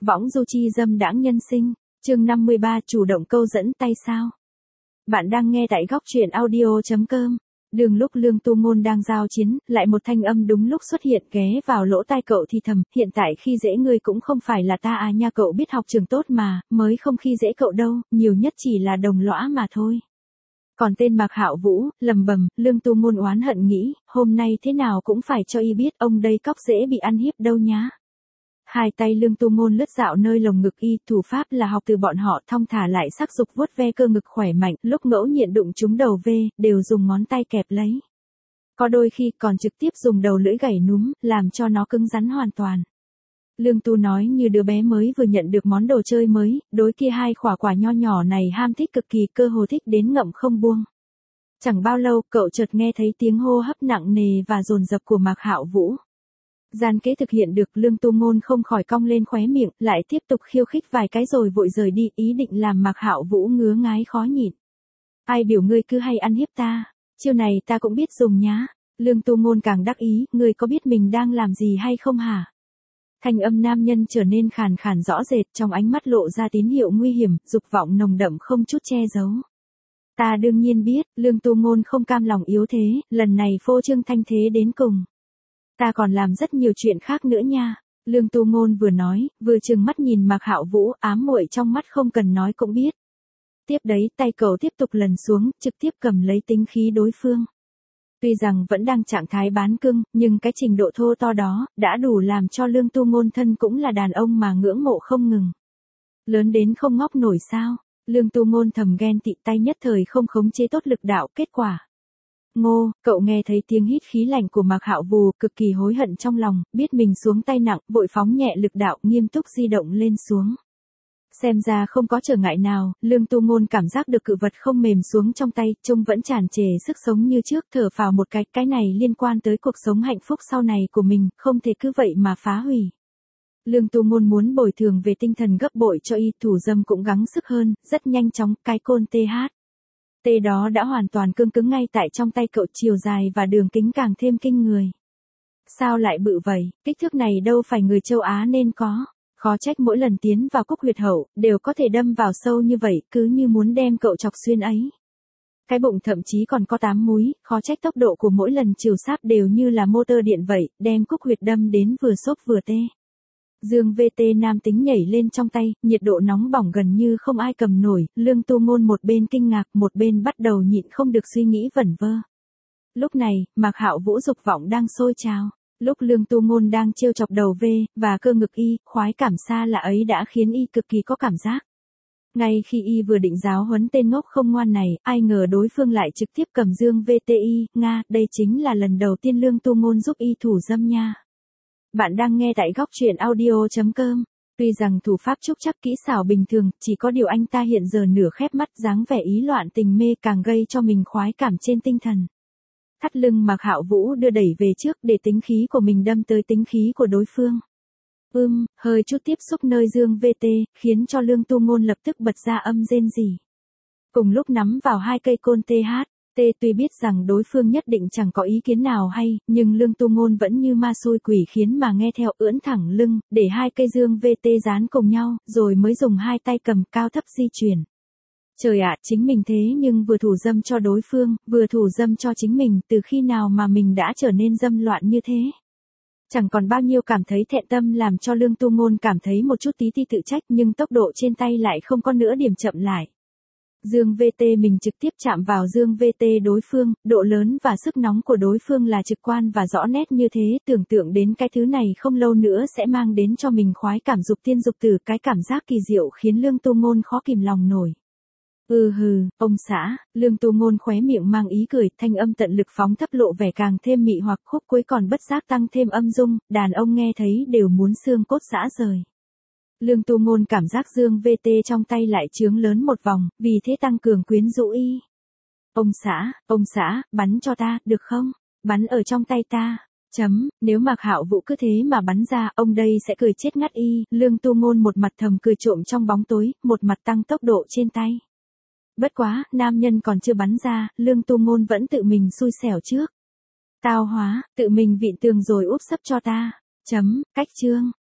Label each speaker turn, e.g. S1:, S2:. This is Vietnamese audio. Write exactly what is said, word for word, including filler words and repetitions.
S1: Võng du chi dâm đãng nhân sinh, chương năm mươi ba chủ động câu dẫn tay sao. Bạn đang nghe tại góc truyện audio chấm com. Đường lúc Lương Tu Ngôn đang giao chiến, lại một thanh âm đúng lúc xuất hiện ghé vào lỗ tai cậu thì thầm, hiện tại khi dễ ngươi cũng không phải là ta à nha, cậu biết học trường tốt mà, mới không khi dễ cậu đâu, nhiều nhất chỉ là đồng lõa mà thôi. Còn tên Mạc Hạo Vũ, lầm bầm, Lương Tu Ngôn oán hận nghĩ, hôm nay thế nào cũng phải cho y biết ông đây cóc dễ bị ăn hiếp đâu nhá. Hai tay Lương Tu Ngôn lướt dạo nơi lồng ngực y, thủ pháp là học từ bọn họ, thong thả lại sắc dục vuốt ve cơ ngực khỏe mạnh, lúc ngẫu nhiên đụng trúng đầu ve, đều dùng ngón tay kẹp lấy. Có đôi khi còn trực tiếp dùng đầu lưỡi gảy núm, làm cho nó cứng rắn hoàn toàn. Lương Tu nói như đứa bé mới vừa nhận được món đồ chơi mới, đối kia hai quả quả nho nhỏ này ham thích cực kỳ, cơ hồ thích đến ngậm không buông. Chẳng bao lâu, cậu chợt nghe thấy tiếng hô hấp nặng nề và dồn dập của Mạc Hạo Vũ. Gian kế thực hiện được, Lương Tu Ngôn không khỏi cong lên khóe miệng, lại tiếp tục khiêu khích vài cái rồi vội rời đi, ý định làm Mạc Hạo Vũ ngứa ngái khó nhịn. Ai biểu ngươi cứ hay ăn hiếp ta, chiêu này ta cũng biết dùng nhá. Lương Tu Ngôn càng đắc ý, ngươi có biết mình đang làm gì hay không hả? Thanh âm nam nhân trở nên khàn khàn rõ rệt, trong ánh mắt lộ ra tín hiệu nguy hiểm, dục vọng nồng đậm không chút che giấu. Ta đương nhiên biết, Lương Tu Ngôn không cam lòng yếu thế, lần này phô trương thanh thế đến cùng. Ta còn làm rất nhiều chuyện khác nữa nha. Lương Tu Ngôn vừa nói, vừa trừng mắt nhìn Mạc Hạo Vũ, ám muội trong mắt không cần nói cũng biết. Tiếp đấy, tay cậu tiếp tục lần xuống, trực tiếp cầm lấy tính khí đối phương. Tuy rằng vẫn đang trạng thái bán cưng, nhưng cái trình độ thô to đó, đã đủ làm cho Lương Tu Ngôn thân cũng là đàn ông mà ngưỡng mộ không ngừng. Lớn đến không ngóc nổi sao. Lương Tu Ngôn thầm ghen tị, tay nhất thời không khống chế tốt lực đạo, kết quả. Ngô, cậu nghe thấy tiếng hít khí lạnh của Mạc Hạo Vũ, cực kỳ hối hận trong lòng, biết mình xuống tay nặng, vội phóng nhẹ lực đạo, nghiêm túc di động lên xuống. Xem ra không có trở ngại nào, Lương Tu Ngôn cảm giác được cự vật không mềm xuống trong tay, trông vẫn tràn trề sức sống như trước, thở phào một cái, cái này liên quan tới cuộc sống hạnh phúc sau này của mình, không thể cứ vậy mà phá hủy. Lương Tu Ngôn muốn bồi thường về tinh thần gấp bội cho y, thủ dâm cũng gắng sức hơn, rất nhanh chóng, cái côn tê hát. Tê đó đã hoàn toàn cương cứng ngay tại trong tay cậu, chiều dài và đường kính càng thêm kinh người. Sao lại bự vậy, kích thước này đâu phải người châu Á nên có. Khó trách mỗi lần tiến vào cúc huyệt hậu, đều có thể đâm vào sâu như vậy, cứ như muốn đem cậu chọc xuyên ấy. Cái bụng thậm chí còn có tám múi, khó trách tốc độ của mỗi lần chiều sáp đều như là motor điện vậy, đem cúc huyệt đâm đến vừa xốp vừa tê. Dương vê tê nam tính nhảy lên trong tay, nhiệt độ nóng bỏng gần như không ai cầm nổi, Lương Tu Ngôn một bên kinh ngạc, một bên bắt đầu nhịn không được suy nghĩ vẩn vơ. Lúc này, Mạc Hạo Vũ dục vọng đang sôi trào. Lúc Lương Tu Ngôn đang trêu chọc đầu V, và cơ ngực y, khoái cảm xa lạ ấy đã khiến y cực kỳ có cảm giác. Ngay khi y vừa định giáo huấn tên ngốc không ngoan này, ai ngờ đối phương lại trực tiếp cầm dương vê tê i, Nga, đây chính là lần đầu tiên Lương Tu Ngôn giúp y thủ dâm nha. Bạn đang nghe tại góc truyện audio chấm com. Tuy rằng thủ pháp trúc chắc kỹ xảo bình thường, chỉ có điều anh ta hiện giờ nửa khép mắt, dáng vẻ ý loạn tình mê càng gây cho mình khoái cảm trên tinh thần. Thắt lưng Mạc Hạo Vũ đưa đẩy về trước để tính khí của mình đâm tới tính khí của đối phương. Ưm, hơi chút tiếp xúc nơi dương vê tê, khiến cho Lương Tu Ngôn lập tức bật ra âm rên rỉ. Cùng lúc nắm vào hai cây côn tê hát. Tê tuy biết rằng đối phương nhất định chẳng có ý kiến nào hay, nhưng Lương Tu Ngôn vẫn như ma xui quỷ khiến mà nghe theo, ưỡn thẳng lưng, để hai cây dương vê tê dán cùng nhau, rồi mới dùng hai tay cầm cao thấp di chuyển. Trời ạ, chính mình thế nhưng vừa thủ dâm cho đối phương, vừa thủ dâm cho chính mình, từ khi nào mà mình đã trở nên dâm loạn như thế? Chẳng còn bao nhiêu cảm thấy thẹn tâm làm cho Lương Tu Ngôn cảm thấy một chút tí ti tự trách, nhưng tốc độ trên tay lại không có nữa điểm chậm lại. Dương vê tê mình trực tiếp chạm vào dương vê tê đối phương, độ lớn và sức nóng của đối phương là trực quan và rõ nét như thế, tưởng tượng đến cái thứ này không lâu nữa sẽ mang đến cho mình khoái cảm dục tiên dục tử, cái cảm giác kỳ diệu khiến Lương Tu Ngôn khó kìm lòng nổi. Ừ hừ, ông xã, Lương Tu Ngôn khóe miệng mang ý cười, thanh âm tận lực phóng thấp lộ vẻ càng thêm mị hoặc, khúc cuối còn bất giác tăng thêm âm dung, đàn ông nghe thấy đều muốn xương cốt giã rời. Lương Tu Ngôn cảm giác dương vê tê trong tay lại trướng lớn một vòng, vì thế tăng cường quyến rũ y. Ông xã, ông xã, bắn cho ta, được không? Bắn ở trong tay ta. Chấm, nếu Mạc Hạo Vũ cứ thế mà bắn ra, ông đây sẽ cười chết ngắt y. Lương Tu Ngôn một mặt thầm cười trộm trong bóng tối, một mặt tăng tốc độ trên tay. Bất quá, nam nhân còn chưa bắn ra, Lương Tu Ngôn vẫn tự mình xui xẻo trước. Tao hóa, tự mình vịn tường rồi úp sấp cho ta. Chấm, cách chương.